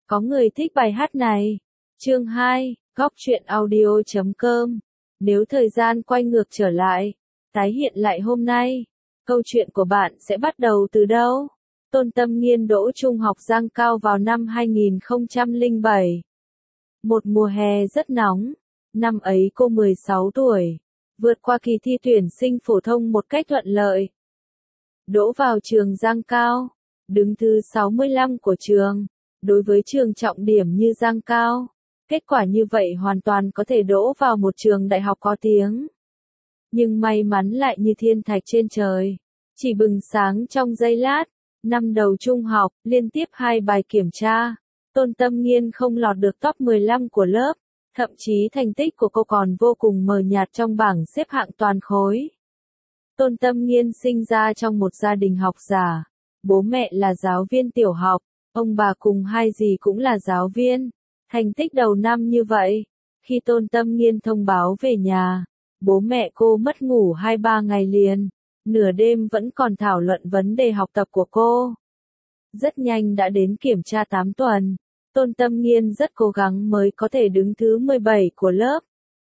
Có người thích bài hát này. Chương 2, Góc truyện audio.com. Nếu thời gian quay ngược trở lại, tái hiện lại hôm nay, câu chuyện của bạn sẽ bắt đầu từ đâu? Tôn Tâm Nghiên đỗ trung học Giang Cao vào năm 2007. Một mùa hè rất nóng, năm ấy cô 16 tuổi, vượt qua kỳ thi tuyển sinh phổ thông một cách thuận lợi. Đỗ vào trường Giang Cao, đứng thứ 65 của trường. Đối với trường trọng điểm như Giang Cao, kết quả như vậy hoàn toàn có thể đỗ vào một trường đại học có tiếng. Nhưng may mắn lại như thiên thạch trên trời, chỉ bừng sáng trong giây lát. Năm đầu trung học, liên tiếp 2 bài kiểm tra, Tôn Tâm Nghiên không lọt được top 15 của lớp, thậm chí thành tích của cô còn vô cùng mờ nhạt trong bảng xếp hạng toàn khối. Tôn Tâm Nghiên sinh ra trong một gia đình học giả, bố mẹ là giáo viên tiểu học. Ông bà cùng hai dì cũng là giáo viên. Thành tích đầu năm như vậy, khi Tôn Tâm Nghiên thông báo về nhà, bố mẹ cô mất ngủ 2-3 ngày liền, nửa đêm vẫn còn thảo luận vấn đề học tập của cô. Rất nhanh đã đến kiểm tra 8 tuần, Tôn Tâm Nghiên rất cố gắng mới có thể đứng thứ 17 của lớp.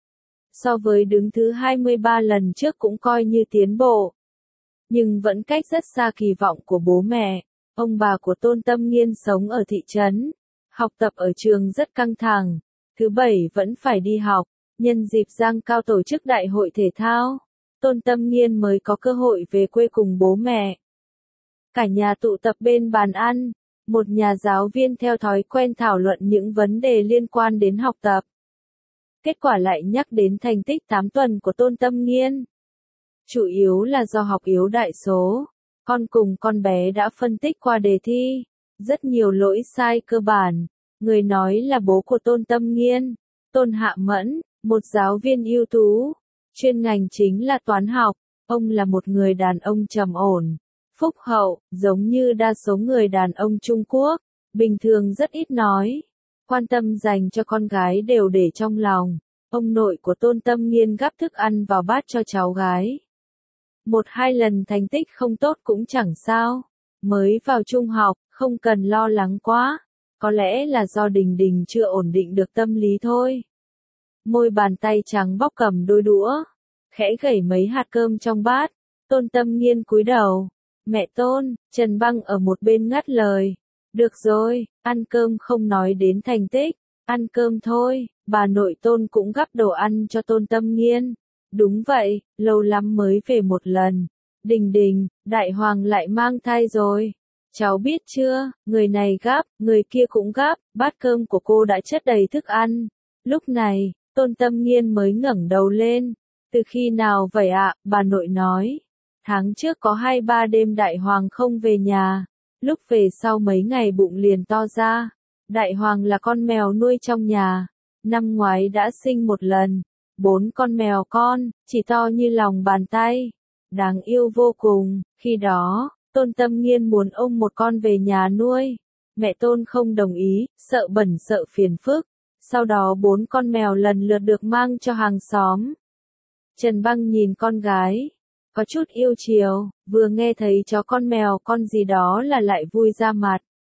So với đứng thứ 23 lần trước cũng coi như tiến bộ, nhưng vẫn cách rất xa kỳ vọng của bố mẹ. Ông bà của Tôn Tâm Nghiên sống ở thị trấn, học tập ở trường rất căng thẳng, thứ Bảy vẫn phải đi học. Nhân dịp Giang Cao tổ chức đại hội thể thao, Tôn Tâm Nghiên mới có cơ hội về quê cùng bố mẹ. Cả nhà tụ tập bên bàn ăn, một nhà giáo viên theo thói quen thảo luận những vấn đề liên quan đến học tập. Kết quả lại nhắc đến thành tích 8 tuần của Tôn Tâm Nghiên. Chủ yếu là do học yếu đại số. Con cùng con bé đã phân tích qua đề thi, rất nhiều lỗi sai cơ bản. Người nói là bố của Tôn Tâm Nghiên, Tôn Hạ Mẫn, một giáo viên ưu tú, chuyên ngành chính là toán học. Ông là một người đàn ông trầm ổn, phúc hậu, giống như đa số người đàn ông Trung Quốc, bình thường rất ít nói, quan tâm dành cho con gái đều để trong lòng. Ông nội của Tôn Tâm Nghiên gắp thức ăn vào bát cho cháu gái. 1-2 lần thành tích không tốt cũng chẳng sao. Mới vào trung học, không cần lo lắng quá. Có lẽ là do Đình Đình chưa ổn định được tâm lý thôi. Môi bàn tay trắng bóc cầm đôi đũa, khẽ gẩy mấy hạt cơm trong bát. Tôn Tâm Nghiên cúi đầu. Mẹ Tôn, Trần Băng ở một bên ngắt lời. Được rồi, ăn cơm không nói đến thành tích. Ăn cơm thôi. Bà nội Tôn cũng gắp đồ ăn cho Tôn Tâm Nghiên. Đúng vậy, lâu lắm mới về một lần. Đình Đình, Đại Hoàng lại mang thai rồi. Cháu biết chưa, người này gắp, người kia cũng gắp, bát cơm của cô đã chất đầy thức ăn. Lúc này, Tôn Tâm Nghiên mới ngẩng đầu lên. Từ khi nào vậy ạ? Bà nội nói. Tháng trước có 2-3 đêm Đại Hoàng không về nhà. Lúc về sau mấy ngày bụng liền to ra. Đại Hoàng là con mèo nuôi trong nhà. Năm ngoái đã sinh một lần. 4 con mèo con, chỉ to như lòng bàn tay. Đáng yêu vô cùng. Khi đó, Tôn Tâm Nghiên muốn ôm một con về nhà nuôi. Mẹ Tôn không đồng ý, sợ bẩn sợ phiền phức. Sau đó 4 con mèo lần lượt được mang cho hàng xóm. Trần Băng nhìn con gái, có chút yêu chiều, vừa nghe thấy chó con mèo con gì đó là lại vui ra mặt.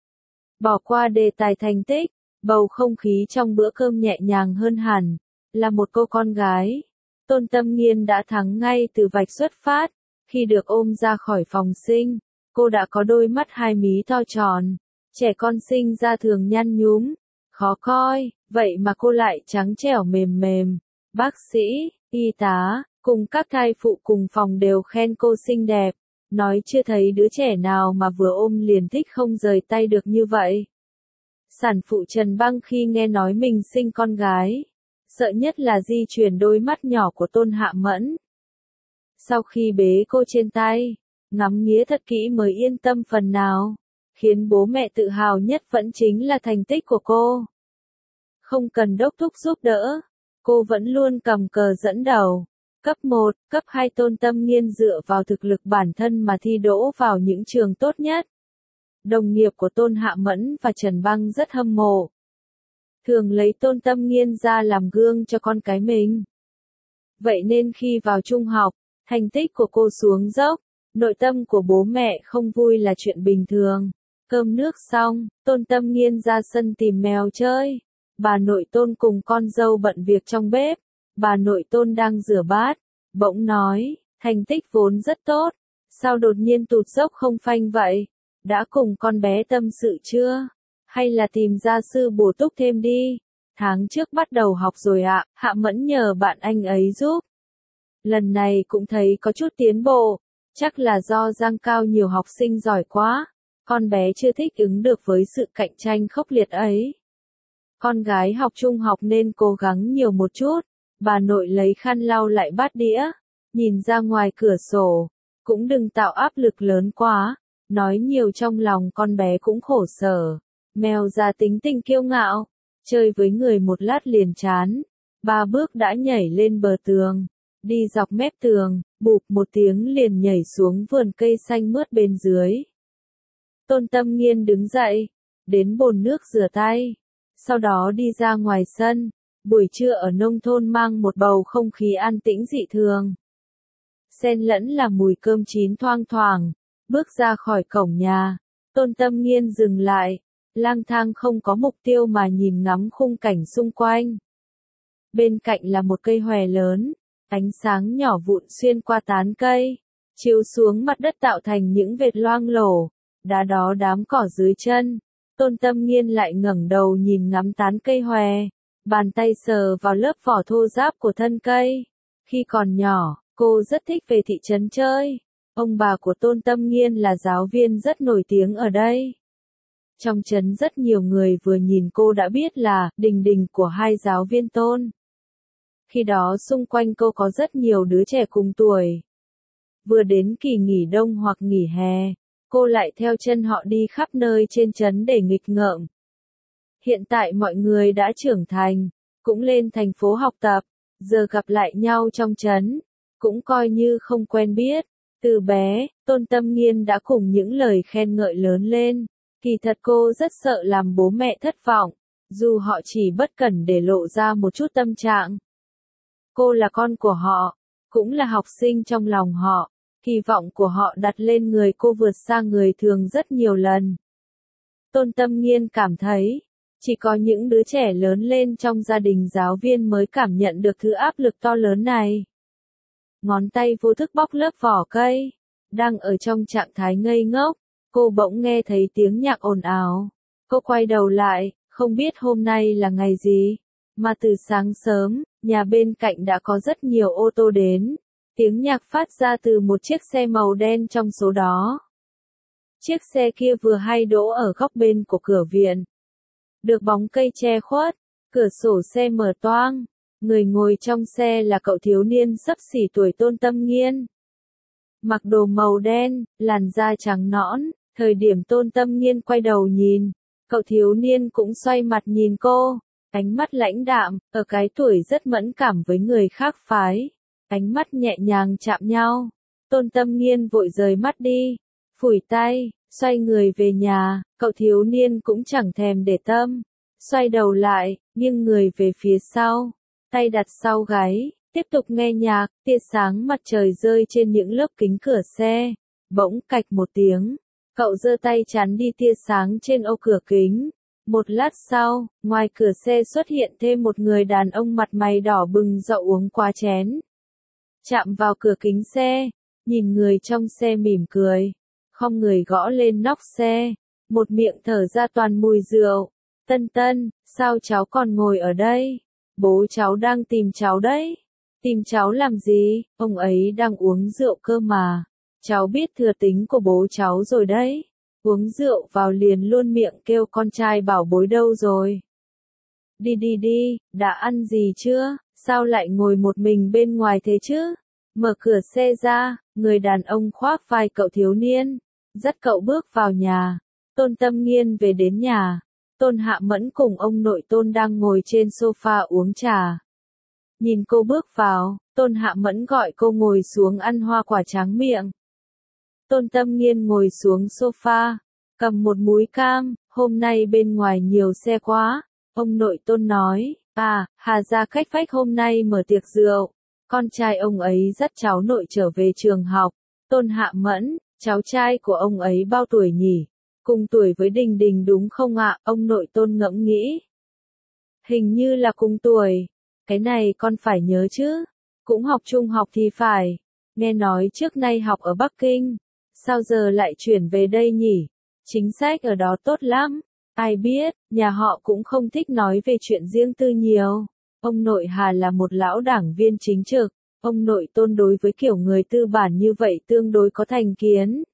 Bỏ qua đề tài thành tích, bầu không khí trong bữa cơm nhẹ nhàng hơn hẳn. Là một cô con gái, Tôn Tâm Nghiên đã thắng ngay từ vạch xuất phát. Khi được ôm ra khỏi phòng sinh, cô đã có đôi mắt 2 mí to tròn. Trẻ con sinh ra thường nhăn nhúm, khó coi, vậy mà cô lại trắng trẻo mềm mềm. Bác sĩ, y tá, cùng các thai phụ cùng phòng đều khen cô xinh đẹp. Nói chưa thấy đứa trẻ nào mà vừa ôm liền thích không rời tay được như vậy. Sản phụ Trần Băng khi nghe nói mình sinh con gái, sợ nhất là di chuyển đôi mắt nhỏ của Tôn Hạ Mẫn. Sau khi bế cô trên tay, ngắm nghía thật kỹ mới yên tâm phần nào. Khiến bố mẹ tự hào nhất vẫn chính là thành tích của cô. Không cần đốc thúc giúp đỡ, cô vẫn luôn cầm cờ dẫn đầu. Cấp 1, cấp 2 Tôn Tâm Nghiên dựa vào thực lực bản thân mà thi đỗ vào những trường tốt nhất. Đồng nghiệp của Tôn Hạ Mẫn và Trần Băng rất hâm mộ. Thường lấy Tôn Tâm Nghiên ra làm gương cho con cái mình. Vậy nên khi vào trung học, thành tích của cô xuống dốc, nội tâm của bố mẹ không vui là chuyện bình thường. Cơm nước xong, Tôn Tâm Nghiên ra sân tìm mèo chơi. Bà nội Tôn cùng con dâu bận việc trong bếp. Bà nội Tôn đang rửa bát, bỗng nói, thành tích vốn rất tốt, sao đột nhiên tụt dốc không phanh vậy? Đã cùng con bé tâm sự chưa? Hay là tìm gia sư bổ túc thêm đi? Tháng trước bắt đầu học rồi ạ, Hạ Mẫn nhờ bạn anh ấy giúp. Lần này cũng thấy có chút tiến bộ, chắc là do Giang Cao nhiều học sinh giỏi quá, con bé chưa thích ứng được với sự cạnh tranh khốc liệt ấy. Con gái học trung học nên cố gắng nhiều một chút. Bà nội lấy khăn lau lại bát đĩa, nhìn ra ngoài cửa sổ, cũng đừng tạo áp lực lớn quá, nói nhiều trong lòng con bé cũng khổ sở. Mèo già tính tình kiêu ngạo, chơi với người một lát liền chán, 3 bước đã nhảy lên bờ tường, đi dọc mép tường, bụp một tiếng liền nhảy xuống vườn cây xanh mướt bên dưới. Tôn Tâm Nghiên đứng dậy, đến bồn nước rửa tay, sau đó đi ra ngoài sân. Buổi trưa ở nông thôn mang một bầu không khí an tĩnh dị thường. Xen lẫn là mùi cơm chín thoang thoảng, bước ra khỏi cổng nhà, Tôn Tâm Nghiên dừng lại, lang thang không có mục tiêu mà nhìn ngắm khung cảnh xung quanh. Bên cạnh là một cây hòe lớn, ánh sáng nhỏ vụn xuyên qua tán cây, chiếu xuống mặt đất tạo thành những vệt loang lổ, đá đó đám cỏ dưới chân. Tôn Tâm Nghiên lại ngẩng đầu nhìn ngắm tán cây hòe. Bàn tay sờ vào lớp vỏ thô ráp của thân cây. Khi còn nhỏ, cô rất thích về thị trấn chơi. Ông bà của Tôn Tâm Nghiên là giáo viên rất nổi tiếng ở đây. Trong trấn rất nhiều người vừa nhìn cô đã biết là đình đình của hai giáo viên Tôn. Khi đó xung quanh cô có rất nhiều đứa trẻ cùng tuổi. Vừa đến kỳ nghỉ đông hoặc nghỉ hè, cô lại theo chân họ đi khắp nơi trên trấn để nghịch ngợm. Hiện tại mọi người đã trưởng thành, cũng lên thành phố học tập, giờ gặp lại nhau trong trấn, cũng coi như không quen biết. Từ bé, Tôn Tâm Nghiên đã cùng những lời khen ngợi lớn lên, kỳ thật cô rất sợ làm bố mẹ thất vọng, dù họ chỉ bất cẩn để lộ ra một chút tâm trạng. Cô là con của họ, cũng là học sinh trong lòng họ, kỳ vọng của họ đặt lên người cô vượt xa người thường rất nhiều lần. Tôn Tâm Nghiên cảm thấy, chỉ có những đứa trẻ lớn lên trong gia đình giáo viên mới cảm nhận được thứ áp lực to lớn này. Ngón tay vô thức bóc lớp vỏ cây, đang ở trong trạng thái ngây ngốc, cô bỗng nghe thấy tiếng nhạc ồn ào. Cô quay đầu lại, không biết hôm nay là ngày gì, mà từ sáng sớm, nhà bên cạnh đã có rất nhiều ô tô đến. Tiếng nhạc phát ra từ một chiếc xe màu đen trong số đó. Chiếc xe kia vừa hay đỗ ở góc bên của cửa viện. Được bóng cây che khuất, cửa sổ xe mở toang, người ngồi trong xe là cậu thiếu niên xấp xỉ tuổi Tôn Tâm Nghiên. Mặc đồ màu đen, làn da trắng nõn, thời điểm Tôn Tâm Nghiên quay đầu nhìn, cậu thiếu niên cũng xoay mặt nhìn cô, ánh mắt lãnh đạm, ở cái tuổi rất mẫn cảm với người khác phái, ánh mắt nhẹ nhàng chạm nhau. Tôn Tâm Nghiên vội rời mắt đi, phủi tay, xoay người về nhà, cậu thiếu niên cũng chẳng thèm để tâm, xoay đầu lại, nghiêng người về phía sau, tay đặt sau gáy, tiếp tục nghe nhạc, tia sáng mặt trời rơi trên những lớp kính cửa xe, bỗng cạch một tiếng, cậu giơ tay chắn đi tia sáng trên ô cửa kính. Một lát sau, ngoài cửa xe xuất hiện thêm một người đàn ông mặt mày đỏ bừng do uống quá chén. Chạm vào cửa kính xe, nhìn người trong xe mỉm cười, không người gõ lên nóc xe, một miệng thở ra toàn mùi rượu. Tân Tân, sao cháu còn ngồi ở đây? Bố cháu đang tìm cháu đấy. Tìm cháu làm gì? Ông ấy đang uống rượu cơ mà. Cháu biết thừa tính của bố cháu rồi đấy. Uống rượu vào liền luôn miệng kêu con trai bảo bối đâu rồi. Đi đi đi, đã ăn gì chưa? Sao lại ngồi một mình bên ngoài thế chứ? Mở cửa xe ra, người đàn ông khoác vai cậu thiếu niên, dắt cậu bước vào nhà. Tôn Tâm Nghiên về đến nhà. Tôn Hạ Mẫn cùng ông nội Tôn đang ngồi trên sofa uống trà. Nhìn cô bước vào, Tôn Hạ Mẫn gọi cô ngồi xuống ăn hoa quả tráng miệng. Tôn Tâm Nghiên ngồi xuống sofa, cầm một múi cam, hôm nay bên ngoài nhiều xe quá. Ông nội Tôn nói, Hà gia khách phách hôm nay mở tiệc rượu. Con trai ông ấy dắt cháu nội trở về trường học. Tôn Hạ Mẫn, cháu trai của ông ấy bao tuổi nhỉ? Cùng tuổi với Đình Đình đúng không ạ? Ông nội Tôn ngẫm nghĩ. Hình như là cùng tuổi. Cái này con phải nhớ chứ. Cũng học trung học thì phải. Nghe nói trước nay học ở Bắc Kinh. Sao giờ lại chuyển về đây nhỉ? Chính sách ở đó tốt lắm. Ai biết, nhà họ cũng không thích nói về chuyện riêng tư nhiều. Ông nội Hà là một lão đảng viên chính trực. Ông nội Tôn đối với kiểu người tư bản như vậy tương đối có thành kiến.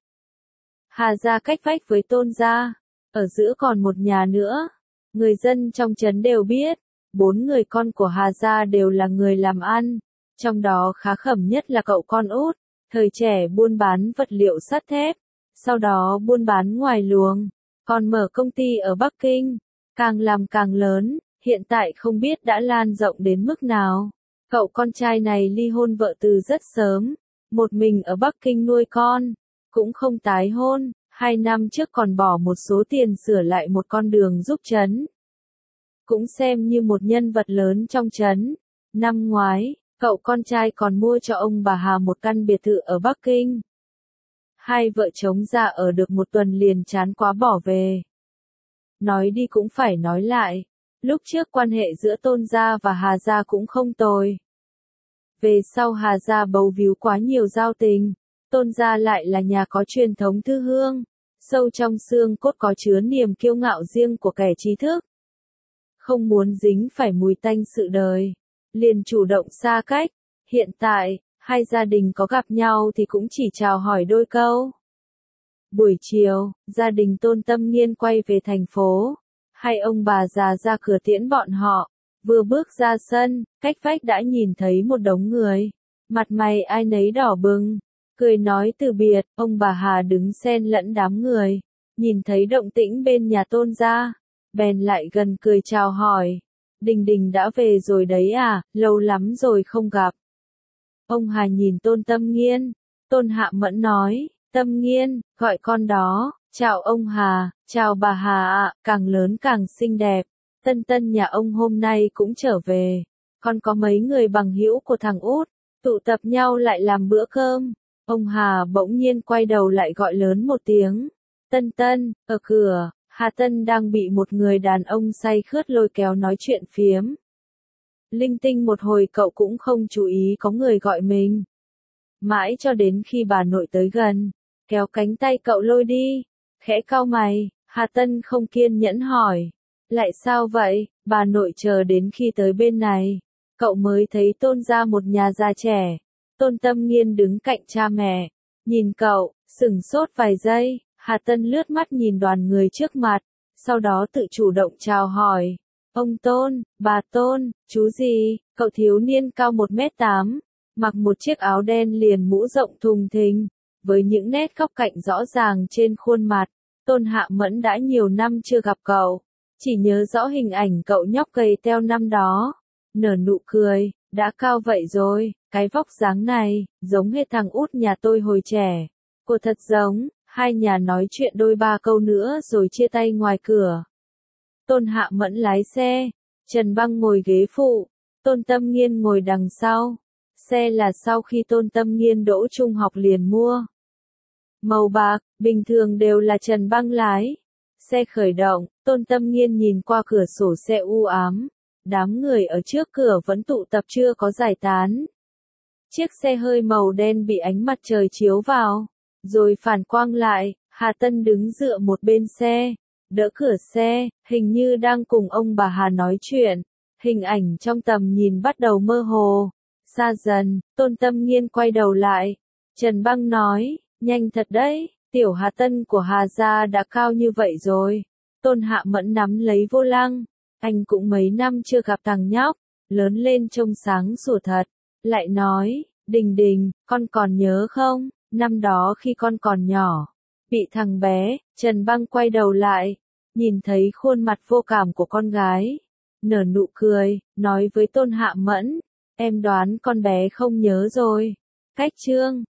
Hà gia cách vách với Tôn gia. Ở giữa còn một nhà nữa. Người dân trong trấn đều biết. 4 người con của Hà gia đều là người làm ăn. Trong đó khá khẩm nhất là cậu con út. Thời trẻ buôn bán vật liệu sắt thép. Sau đó buôn bán ngoài luồng. Còn mở công ty ở Bắc Kinh. Càng làm càng lớn. Hiện tại không biết đã lan rộng đến mức nào. Cậu con trai này ly hôn vợ từ rất sớm. Một mình ở Bắc Kinh nuôi con. Cũng không tái hôn. 2 năm trước còn bỏ một số tiền sửa lại một con đường giúp trấn. Cũng xem như một nhân vật lớn trong trấn. Năm ngoái, cậu con trai còn mua cho ông bà Hà một căn biệt thự ở Bắc Kinh. Hai vợ chồng ra ở được một tuần liền chán quá bỏ về. Nói đi cũng phải nói lại. Lúc trước quan hệ giữa Tôn gia và Hà gia cũng không tồi. Về sau Hà gia bấu víu quá nhiều giao tình. Tôn gia lại là nhà có truyền thống thư hương. Sâu trong xương cốt có chứa niềm kiêu ngạo riêng của kẻ trí thức. Không muốn dính phải mùi tanh sự đời. Liền chủ động xa cách. Hiện tại, hai gia đình có gặp nhau thì cũng chỉ chào hỏi đôi câu. Buổi chiều, gia đình Tôn Tâm Nghiên quay về thành phố. Hai ông bà già ra cửa tiễn bọn họ. Vừa bước ra sân, cách vách đã nhìn thấy một đống người. Mặt mày ai nấy đỏ bừng. Cười nói từ biệt, ông bà Hà đứng xen lẫn đám người. Nhìn thấy động tĩnh bên nhà Tôn gia. Bèn lại gần cười chào hỏi. Đình Đình đã về rồi đấy à, lâu lắm rồi không gặp. Ông Hà nhìn Tôn Tâm Nghiên. Tôn Hạ Mẫn nói, Tâm Nghiên, gọi con đó. Chào ông Hà, chào bà Hà ạ, càng lớn càng xinh đẹp. Tân Tân nhà ông hôm nay cũng trở về. Còn có mấy người bằng hữu của thằng út, tụ tập nhau lại làm bữa cơm. Ông Hà bỗng nhiên quay đầu lại gọi lớn một tiếng. Tân Tân, ở cửa, Hà Tân đang bị một người đàn ông say khướt lôi kéo nói chuyện phiếm. Linh tinh một hồi cậu cũng không chú ý có người gọi mình. Mãi cho đến khi bà nội tới gần, kéo cánh tay cậu lôi đi. Khẽ cau mày, Hà Tân không kiên nhẫn hỏi. Lại sao vậy? Bà nội chờ đến khi tới bên này. Cậu mới thấy Tôn gia một nhà già trẻ. Tôn Tâm Nghiên đứng cạnh cha mẹ. Nhìn cậu, sửng sốt vài giây. Hà Tân lướt mắt nhìn đoàn người trước mặt. Sau đó tự chủ động chào hỏi. Ông Tôn, bà Tôn, chú gì? Cậu thiếu niên cao 1m8. Mặc một chiếc áo đen liền mũ rộng thùng thình. Với những nét góc cạnh rõ ràng trên khuôn mặt. Tôn Hạ Mẫn đã nhiều năm chưa gặp cậu. Chỉ nhớ rõ hình ảnh cậu nhóc gầy teo năm đó. Nở nụ cười, đã cao vậy rồi, cái vóc dáng này, giống hệt thằng út nhà tôi hồi trẻ. Cô thật giống, hai nhà nói chuyện đôi ba câu nữa rồi chia tay ngoài cửa. Tôn Hạ Mẫn lái xe, Trần Băng ngồi ghế phụ, Tôn Tâm Nghiên ngồi đằng sau. Xe là sau khi Tôn Tâm Nghiên đỗ trung học liền mua. Màu bạc, bình thường đều là Trần Băng lái. Xe khởi động, Tôn Tâm Nghiên nhìn qua cửa sổ xe u ám. Đám người ở trước cửa vẫn tụ tập chưa có giải tán. Chiếc xe hơi màu đen bị ánh mặt trời chiếu vào, rồi phản quang lại. Hà Tân đứng dựa một bên xe, đỡ cửa xe, hình như đang cùng ông bà Hà nói chuyện. Hình ảnh trong tầm nhìn bắt đầu mơ hồ. Xa dần, Tôn Tâm Nghiên quay đầu lại. Trần Băng nói, nhanh thật đấy, tiểu Hà Tân của Hà gia đã cao như vậy rồi. Tôn Hạ Mẫn nắm lấy vô lăng. Anh cũng mấy năm chưa gặp thằng nhóc, lớn lên trông sáng sủa thật. Lại nói, Đình Đình, con còn nhớ không, năm đó khi con còn nhỏ, bị thằng bé. Trần Băng quay đầu lại, nhìn thấy khuôn mặt vô cảm của con gái. Nở nụ cười, nói với Tôn Hạ Mẫn, em đoán con bé không nhớ rồi. Cách chương